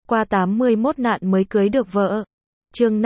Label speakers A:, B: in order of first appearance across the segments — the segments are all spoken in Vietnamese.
A: qua 81 nạn mới cưới được vợ. Chương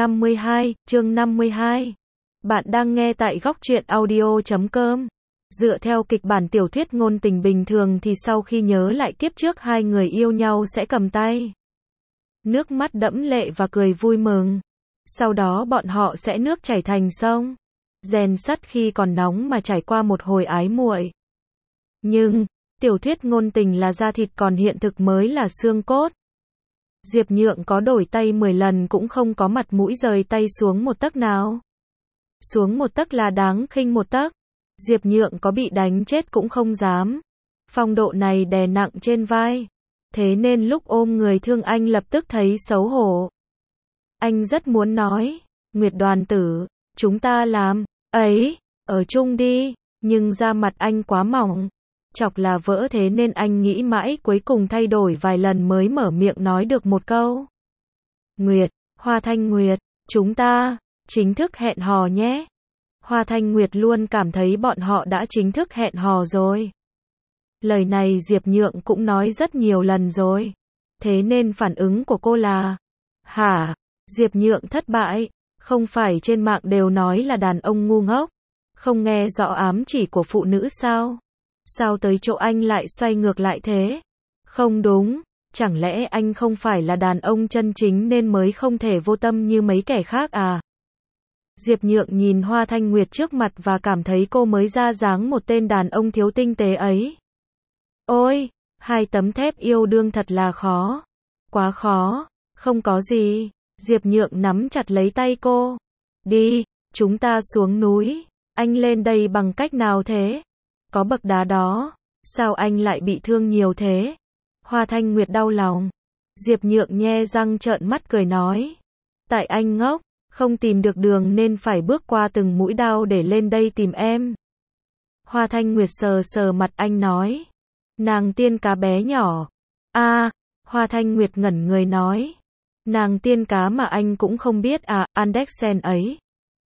A: 52. Bạn đang nghe tại góc truyện audio.com. Dựa theo kịch bản tiểu thuyết ngôn tình bình thường thì sau khi nhớ lại kiếp trước hai người yêu nhau sẽ cầm tay, nước mắt đẫm lệ và cười vui mừng. Sau đó bọn họ sẽ nước chảy thành sông, rèn sắt khi còn nóng mà trải qua một hồi ái muội. Nhưng, tiểu thuyết ngôn tình là da thịt còn hiện thực mới là xương cốt. Diệp Nhượng có đổi tay 10 lần cũng không có mặt mũi rời tay xuống một tấc nào. Xuống một tấc là đáng khinh một tấc. Diệp Nhượng có bị đánh chết cũng không dám. Phong độ này đè nặng trên vai. Thế nên lúc ôm người thương anh lập tức thấy xấu hổ. Anh rất muốn nói, Nguyệt đoàn tử, chúng ta làm, ấy, ở chung đi, nhưng da mặt anh quá mỏng. Chọc là vỡ thế nên anh nghĩ mãi cuối cùng thay đổi vài lần mới mở miệng nói được một câu. Nguyệt, Hoa Thanh Nguyệt, chúng ta, chính thức hẹn hò nhé. Hoa Thanh Nguyệt luôn cảm thấy bọn họ đã chính thức hẹn hò rồi. Lời này Diệp Nhượng cũng nói rất nhiều lần rồi. Thế nên phản ứng của cô là, hả? Diệp Nhượng thất bại, không phải trên mạng đều nói là đàn ông ngu ngốc, không nghe rõ ám chỉ của phụ nữ sao? Sao tới chỗ anh lại xoay ngược lại thế? Không đúng, chẳng lẽ anh không phải là đàn ông chân chính nên mới không thể vô tâm như mấy kẻ khác à? Diệp Nhượng nhìn Hoa Thanh Nguyệt trước mặt và cảm thấy cô mới ra dáng một tên đàn ông thiếu tinh tế ấy. Ôi, hai tấm thép yêu đương thật là khó. Quá khó, không có gì. Diệp Nhượng nắm chặt lấy tay cô. Đi, chúng ta xuống núi. Anh lên đây bằng cách nào thế? Có bậc đá đó. Sao anh lại bị thương nhiều thế? Hoa Thanh Nguyệt đau lòng. Diệp Nhượng nhe răng trợn mắt cười nói. Tại anh ngốc, không tìm được đường nên phải bước qua từng mũi đao để lên đây tìm em. Hoa Thanh Nguyệt sờ sờ mặt anh nói. Nàng tiên cá bé nhỏ. Hoa Thanh Nguyệt ngẩn người nói. Nàng tiên cá mà anh cũng không biết à, Andersen ấy.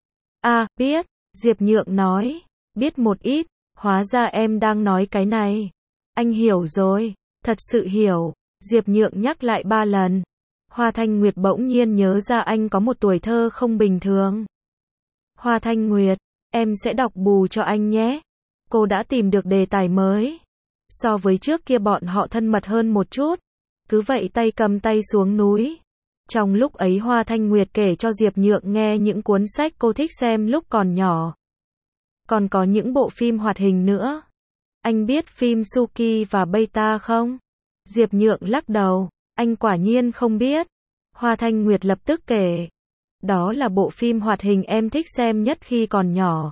A: Biết, Diệp Nhượng nói. Biết một ít, hóa ra em đang nói cái này. Anh hiểu rồi, thật sự hiểu. Diệp Nhượng nhắc lại 3 lần. Hoa Thanh Nguyệt bỗng nhiên nhớ ra anh có một tuổi thơ không bình thường. Hoa Thanh Nguyệt, em sẽ đọc bù cho anh nhé. Cô đã tìm được đề tài mới. So với trước kia bọn họ thân mật hơn một chút. Cứ vậy tay cầm tay xuống núi. Trong lúc ấy Hoa Thanh Nguyệt kể cho Diệp Nhượng nghe những cuốn sách cô thích xem lúc còn nhỏ. Còn có những bộ phim hoạt hình nữa. Anh biết phim Suki và Beta không? Diệp Nhượng lắc đầu. Anh quả nhiên không biết. Hoa Thanh Nguyệt lập tức kể. Đó là bộ phim hoạt hình em thích xem nhất khi còn nhỏ.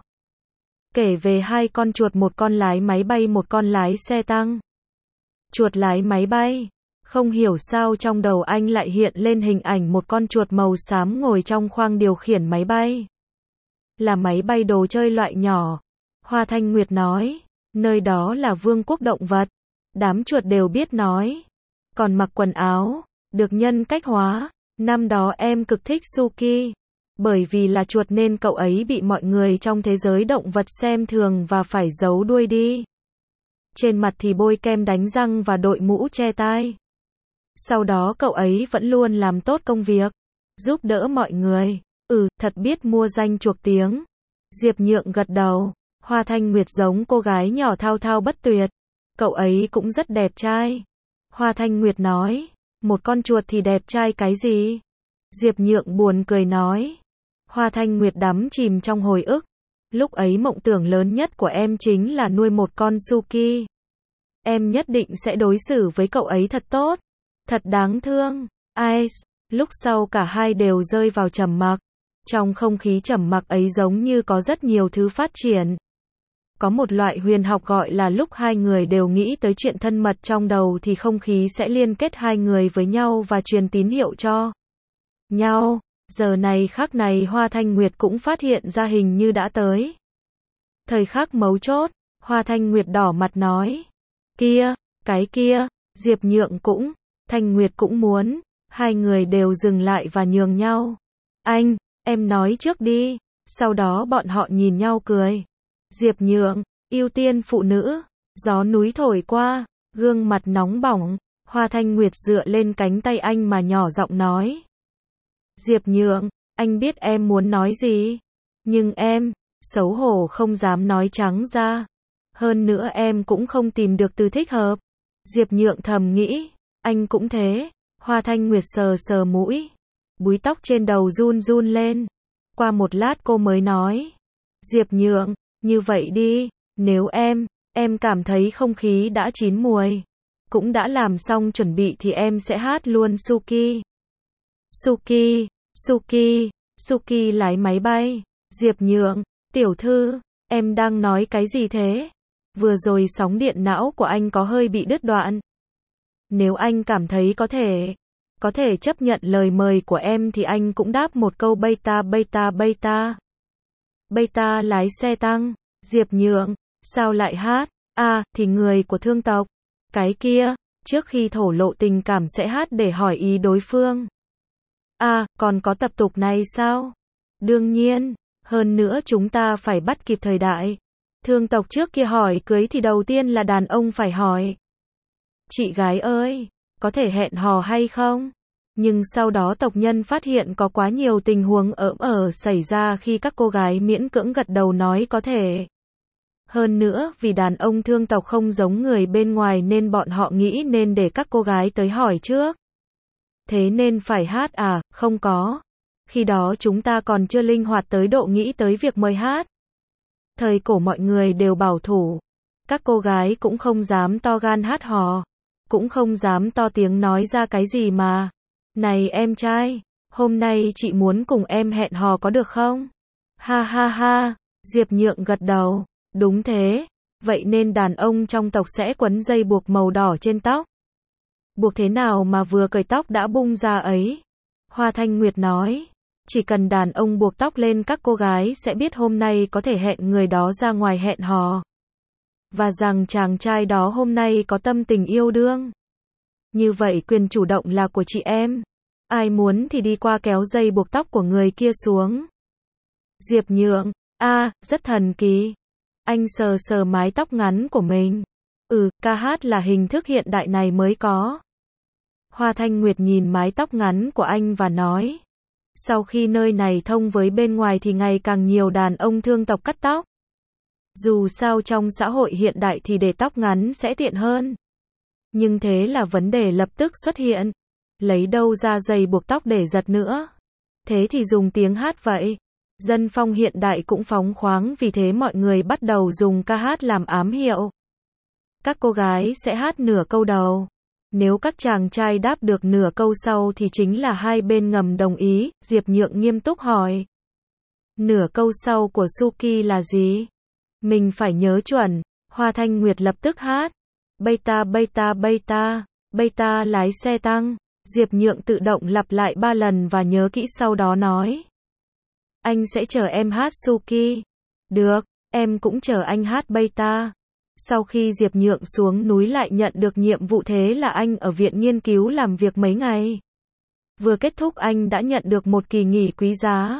A: Kể về hai con chuột, một con lái máy bay, một con lái xe tăng. Chuột lái máy bay. Không hiểu sao trong đầu anh lại hiện lên hình ảnh một con chuột màu xám ngồi trong khoang điều khiển máy bay. Là máy bay đồ chơi loại nhỏ. Hoa Thanh Nguyệt nói. Nơi đó là vương quốc động vật. Đám chuột đều biết nói. Còn mặc quần áo, được nhân cách hóa. Năm đó em cực thích Suki. Bởi vì là chuột nên cậu ấy bị mọi người trong thế giới động vật xem thường và phải giấu đuôi đi. Trên mặt thì bôi kem đánh răng và đội mũ che tai. Sau đó cậu ấy vẫn luôn làm tốt công việc, giúp đỡ mọi người. Thật biết mua danh chuộc tiếng. Diệp Nhượng gật đầu. Hoa Thanh Nguyệt giống cô gái nhỏ thao thao bất tuyệt. Cậu ấy cũng rất đẹp trai. Hoa Thanh Nguyệt nói. Một con chuột thì đẹp trai cái gì? Diệp Nhượng buồn cười nói. Hoa Thanh Nguyệt đắm chìm trong hồi ức. Lúc ấy mộng tưởng lớn nhất của em chính là nuôi một con Suki. Em nhất định sẽ đối xử với cậu ấy thật tốt. Thật đáng thương. Lúc sau cả hai đều rơi vào trầm mặc. Trong không khí trầm mặc ấy giống như có rất nhiều thứ phát triển. Có một loại huyền học gọi là lúc hai người đều nghĩ tới chuyện thân mật trong đầu thì không khí sẽ liên kết hai người với nhau và truyền tín hiệu cho nhau. Giờ này khắc này Hoa Thanh Nguyệt cũng phát hiện ra hình như đã tới thời khắc mấu chốt. Hoa Thanh Nguyệt đỏ mặt nói. Cái kia, Diệp Nhượng cũng, Thanh Nguyệt cũng muốn. Hai người đều dừng lại và nhường nhau. Em nói trước đi. Sau đó bọn họ nhìn nhau cười. Diệp Nhượng, ưu tiên phụ nữ. Gió núi thổi qua, gương mặt nóng bỏng. Hoa Thanh Nguyệt dựa lên cánh tay anh mà nhỏ giọng nói. Diệp Nhượng, anh biết em muốn nói gì, nhưng em, xấu hổ không dám nói trắng ra. Hơn nữa em cũng không tìm được từ thích hợp. Diệp Nhượng thầm nghĩ, anh cũng thế. Hoa Thanh Nguyệt sờ sờ mũi, búi tóc trên đầu run run lên. Qua một lát cô mới nói, Diệp Nhượng, như vậy đi, nếu em cảm thấy không khí đã chín muồi, cũng đã làm xong chuẩn bị thì em sẽ hát luôn Suki. Suki, Suki, Suki lái máy bay. Diệp Nhượng, tiểu thư, em đang nói cái gì thế? Vừa rồi sóng điện não của anh có hơi bị đứt đoạn. Nếu anh cảm thấy có thể chấp nhận lời mời của em thì anh cũng đáp một câu beta beta beta. Beta lái xe tăng. Diệp Nhượng, sao lại hát? À, thì người của thương tộc. Cái kia, trước khi thổ lộ tình cảm sẽ hát để hỏi ý đối phương. À, còn có tập tục này sao? Đương nhiên, hơn nữa chúng ta phải bắt kịp thời đại. Thương tộc trước kia hỏi cưới thì đầu tiên là đàn ông phải hỏi. Chị gái ơi, có thể hẹn hò hay không? Nhưng sau đó tộc nhân phát hiện có quá nhiều tình huống xảy ra khi các cô gái miễn cưỡng gật đầu nói có thể. Hơn nữa, vì đàn ông thương tộc không giống người bên ngoài nên bọn họ nghĩ nên để các cô gái tới hỏi trước. Thế nên phải hát à, không có. Khi đó chúng ta còn chưa linh hoạt tới độ nghĩ tới việc mời hát. Thời cổ mọi người đều bảo thủ. Các cô gái cũng không dám to gan hát hò. Cũng không dám to tiếng nói ra cái gì mà. Này em trai, hôm nay chị muốn cùng em hẹn hò có được không? Ha ha ha, Diệp Nhượng gật đầu. Đúng thế, vậy nên đàn ông trong tộc sẽ quấn dây buộc màu đỏ trên tóc. Buộc thế nào mà vừa cởi tóc đã bung ra ấy? Hoa Thanh Nguyệt nói, chỉ cần đàn ông buộc tóc lên các cô gái sẽ biết hôm nay có thể hẹn người đó ra ngoài hẹn hò. Và rằng chàng trai đó hôm nay có tâm tình yêu đương. Như vậy quyền chủ động là của chị em. Ai muốn thì đi qua kéo dây buộc tóc của người kia xuống. Diệp Nhượng, rất thần kỳ. Anh sờ sờ mái tóc ngắn của mình. Ca hát là hình thức hiện đại này mới có. Hoa Thanh Nguyệt nhìn mái tóc ngắn của anh và nói. Sau khi nơi này thông với bên ngoài thì ngày càng nhiều đàn ông thương tộc cắt tóc. Dù sao trong xã hội hiện đại thì để tóc ngắn sẽ tiện hơn. Nhưng thế là vấn đề lập tức xuất hiện. Lấy đâu ra dây buộc tóc để giật nữa? Thế thì dùng tiếng hát vậy. Dân phong hiện đại cũng phóng khoáng vì thế mọi người bắt đầu dùng ca hát làm ám hiệu. Các cô gái sẽ hát nửa câu đầu. Nếu các chàng trai đáp được nửa câu sau thì chính là hai bên ngầm đồng ý. Diệp Nhượng nghiêm túc hỏi. Nửa câu sau của Suki là gì? Mình phải nhớ chuẩn. Hoa Thanh Nguyệt lập tức hát. Beta beta beta, beta lái xe tăng. Diệp Nhượng tự động lặp lại 3 lần và nhớ kỹ sau đó nói. Anh sẽ chờ em hát Suki. Được, em cũng chờ anh hát beta. Sau khi Diệp Nhượng xuống núi lại nhận được nhiệm vụ thế là anh ở viện nghiên cứu làm việc mấy ngày. Vừa kết thúc anh đã nhận được một kỳ nghỉ quý giá.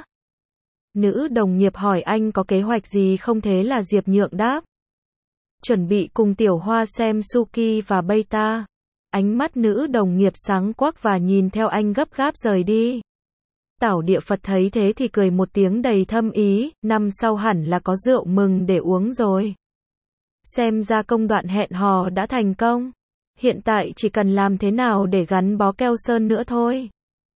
A: Nữ đồng nghiệp hỏi anh có kế hoạch gì không thế là Diệp Nhượng đáp. Chuẩn bị cùng Tiểu Hoa xem Suki và beta. Ánh mắt nữ đồng nghiệp sáng quắc và nhìn theo anh gấp gáp rời đi. Tảo Địa Phật thấy thế thì cười một tiếng đầy thâm ý, năm sau hẳn là có rượu mừng để uống rồi. Xem ra công đoạn hẹn hò đã thành công. Hiện tại chỉ cần làm thế nào để gắn bó keo sơn nữa thôi.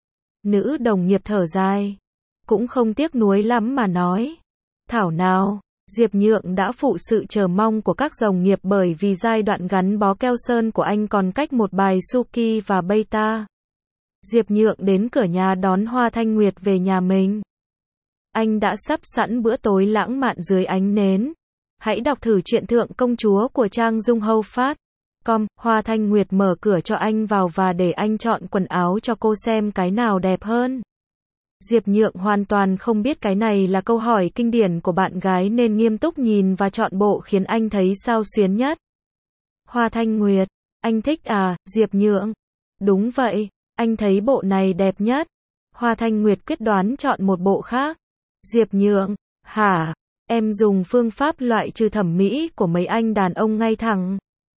A: Nữ đồng nghiệp thở dài. Cũng không tiếc nuối lắm mà nói. Thảo nào, Diệp Nhượng đã phụ sự chờ mong của các đồng nghiệp bởi vì giai đoạn gắn bó keo sơn của anh còn cách một bài Suki và beta. Diệp Nhượng đến cửa nhà đón Hoa Thanh Nguyệt về nhà mình. Anh đã sắp sẵn bữa tối lãng mạn dưới ánh nến. Hãy đọc thử truyện Thượng Công Chúa của Trang Dung Hâu Phát. Hoa Thanh Nguyệt mở cửa cho anh vào và để anh chọn quần áo cho cô xem cái nào đẹp hơn. Diệp Nhượng hoàn toàn không biết cái này là câu hỏi kinh điển của bạn gái nên nghiêm túc nhìn và chọn bộ khiến anh thấy xao xuyến nhất. Hoa Thanh Nguyệt, anh thích à, Diệp Nhượng? Đúng vậy, anh thấy bộ này đẹp nhất. Hoa Thanh Nguyệt quyết đoán chọn một bộ khác. Diệp Nhượng, hả? Em dùng phương pháp loại trừ thẩm mỹ của mấy anh đàn ông ngay thẳng.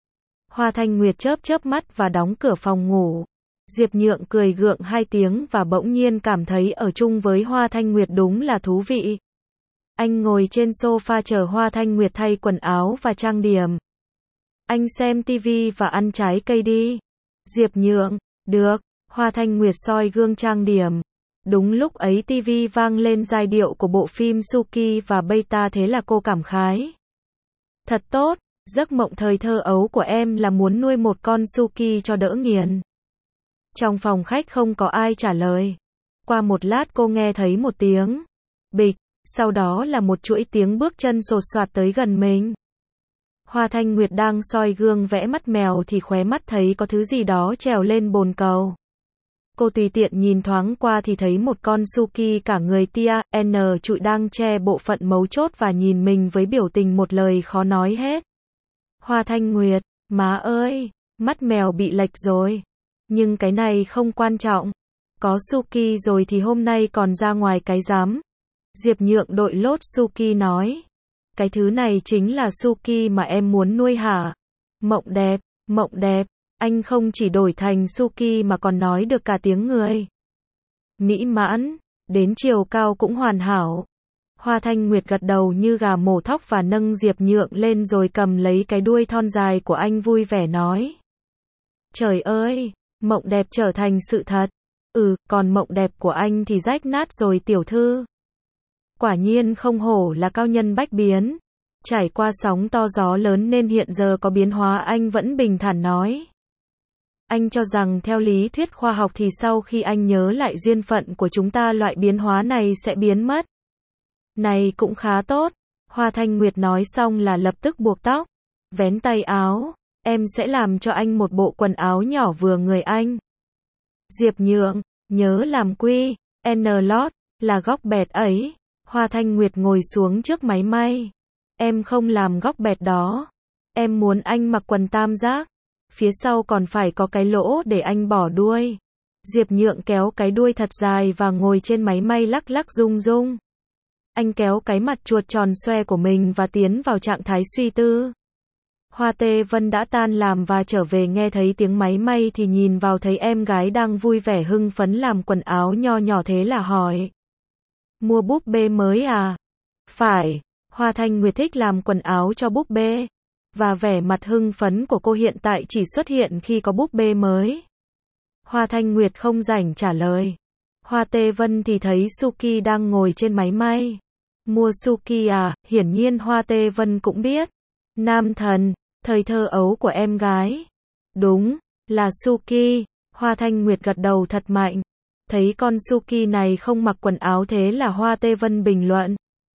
A: Hoa Thanh Nguyệt chớp chớp mắt và đóng cửa phòng ngủ. Diệp Nhượng cười gượng 2 tiếng và bỗng nhiên cảm thấy ở chung với Hoa Thanh Nguyệt đúng là thú vị. Anh ngồi trên sofa chờ Hoa Thanh Nguyệt thay quần áo và trang điểm. Anh xem tivi và ăn trái cây đi. Diệp Nhượng, được. Hoa Thanh Nguyệt soi gương trang điểm. Đúng lúc ấy tivi vang lên giai điệu của bộ phim Suki và Beta, thế là cô cảm khái. Thật tốt, giấc mộng thời thơ ấu của em là muốn nuôi một con Suki cho đỡ nghiền. Trong phòng khách không có ai trả lời. Qua một lát cô nghe thấy một tiếng bịch, sau đó là một chuỗi tiếng bước chân sột soạt tới gần mình. Hoa Thanh Nguyệt đang soi gương vẽ mắt mèo thì khóe mắt thấy có thứ gì đó trèo lên bồn cầu. Cô tùy tiện nhìn thoáng qua thì thấy một con Suki cả người tia, trụi đang che bộ phận mấu chốt và nhìn mình với biểu tình một lời khó nói hết. Hoa Thanh Nguyệt, má ơi, mắt mèo bị lệch rồi. Nhưng cái này không quan trọng. Có Suki rồi thì hôm nay còn ra ngoài cái rắm. Diệp Nhượng đội lốt Suki nói. Cái thứ này chính là Suki mà em muốn nuôi hả? Mộng đẹp, mộng đẹp. Anh không chỉ đổi thành Suki mà còn nói được cả tiếng người. Mỹ mãn, đến chiều cao cũng hoàn hảo. Hoa Thanh Nguyệt gật đầu như gà mổ thóc và nâng Diệp Nhượng lên rồi cầm lấy cái đuôi thon dài của anh vui vẻ nói. Trời ơi, mộng đẹp trở thành sự thật. Còn mộng đẹp của anh thì rách nát rồi tiểu thư. Quả nhiên không hổ là cao nhân bách biến. Trải qua sóng to gió lớn nên hiện giờ có biến hóa, anh vẫn bình thản nói. Anh cho rằng theo lý thuyết khoa học thì sau khi anh nhớ lại duyên phận của chúng ta loại biến hóa này sẽ biến mất. Này cũng khá tốt. Hoa Thanh Nguyệt nói xong là lập tức buộc tóc, vén tay áo. Em sẽ làm cho anh một bộ quần áo nhỏ vừa người anh. Diệp Nhượng, nhớ làm quy, lót, là góc bẹt ấy. Hoa Thanh Nguyệt ngồi xuống trước máy may. Em không làm góc bẹt đó. Em muốn anh mặc quần tam giác. Phía sau còn phải có cái lỗ để anh bỏ đuôi. Diệp Nhượng kéo cái đuôi thật dài và ngồi trên máy may lắc lắc rung rung. Anh kéo cái mặt chuột tròn xoe của mình và tiến vào trạng thái suy tư. Hoa Tê Vân đã tan làm và trở về, nghe thấy tiếng máy may thì nhìn vào thấy em gái đang vui vẻ hưng phấn làm quần áo nho nhỏ, thế là hỏi. Mua búp bê mới à? Phải, Hoa Thanh Nguyệt thích làm quần áo cho búp bê. Và vẻ mặt hưng phấn của cô hiện tại chỉ xuất hiện khi có búp bê mới. Hoa Thanh Nguyệt không rảnh trả lời. Hoa Tê Vân thì thấy Suki đang ngồi trên máy may. Mua Suki à? Hiển nhiên Hoa Tê Vân cũng biết. Nam thần, thời thơ ấu của em gái. Đúng, là Suki. Hoa Thanh Nguyệt gật đầu thật mạnh. Thấy con Suki này không mặc quần áo thế là Hoa Tê Vân bình luận.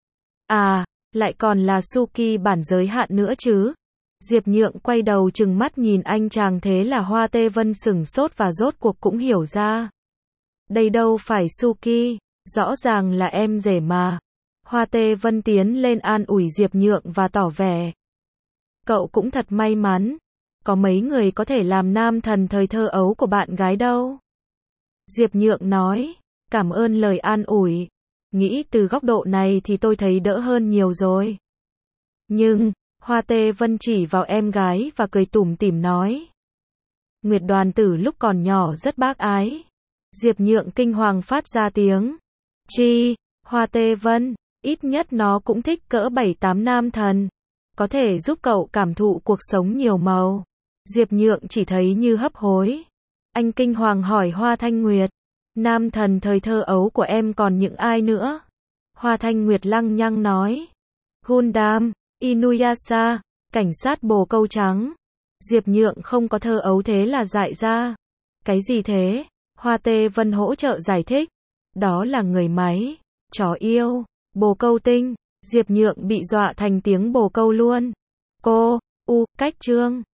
A: À, lại còn là Suki bản giới hạn nữa chứ. Diệp Nhượng quay đầu trừng mắt nhìn anh chàng, thế là Hoa Tê Vân sửng sốt và rốt cuộc cũng hiểu ra. Đây đâu phải Suki, rõ ràng là em rể mà. Hoa Tê Vân tiến lên an ủi Diệp Nhượng và tỏ vẻ. Cậu cũng thật may mắn. Có mấy người có thể làm nam thần thời thơ ấu của bạn gái đâu. Diệp Nhượng nói, cảm ơn lời an ủi. Nghĩ từ góc độ này thì tôi thấy đỡ hơn nhiều rồi. Nhưng, Hoa Tê Vân chỉ vào em gái và cười tủm tỉm nói. Nguyệt Đoàn Tử lúc còn nhỏ rất bác ái. Diệp Nhượng kinh hoàng phát ra tiếng. Chi, Hoa Tê Vân, ít nhất nó cũng thích cỡ 7-8 nam thần. Có thể giúp cậu cảm thụ cuộc sống nhiều màu. Diệp Nhượng chỉ thấy như hấp hối. Anh kinh hoàng hỏi Hoa Thanh Nguyệt. Nam thần thời thơ ấu của em còn những ai nữa? Hoa Thanh Nguyệt lăng nhăng nói. Gundam, Inuyasha, cảnh sát bồ câu trắng. Diệp Nhượng không có thơ ấu thế là dại ra. Cái gì thế? Hoa Tê Vân hỗ trợ giải thích. Đó là người máy, chó yêu, bồ câu tinh. Diệp Nhượng bị dọa thành tiếng bồ câu luôn. Cách chương.